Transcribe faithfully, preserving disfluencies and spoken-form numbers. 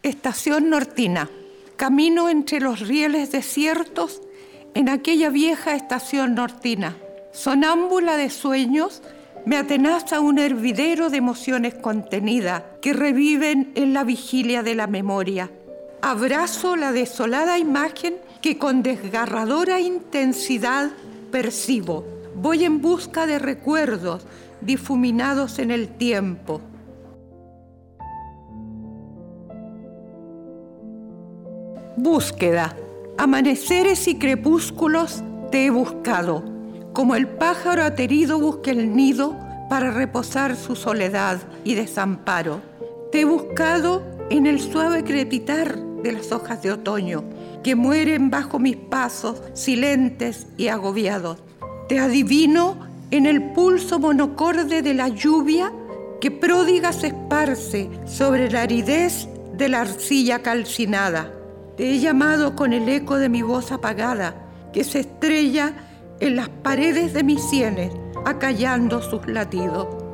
Estación Nortina. Camino entre los rieles desiertos en aquella vieja estación nortina. Sonámbula de sueños, me atenaza un hervidero de emociones contenidas que reviven en la vigilia de la memoria. Abrazo la desolada imagen que con desgarradora intensidad percibo. Voy en busca de recuerdos difuminados en el tiempo. Búsqueda. Amaneceres y crepúsculos te he buscado, como el pájaro aterido busca el nido para reposar su soledad y desamparo. Te he buscado en el suave crepitar de las hojas de otoño, que mueren bajo mis pasos, silentes y agobiados. Te adivino en el pulso monocorde de la lluvia que pródiga se esparce sobre la aridez de la arcilla calcinada. Te he llamado con el eco de mi voz apagada, que se estrella en las paredes de mis sienes, acallando sus latidos.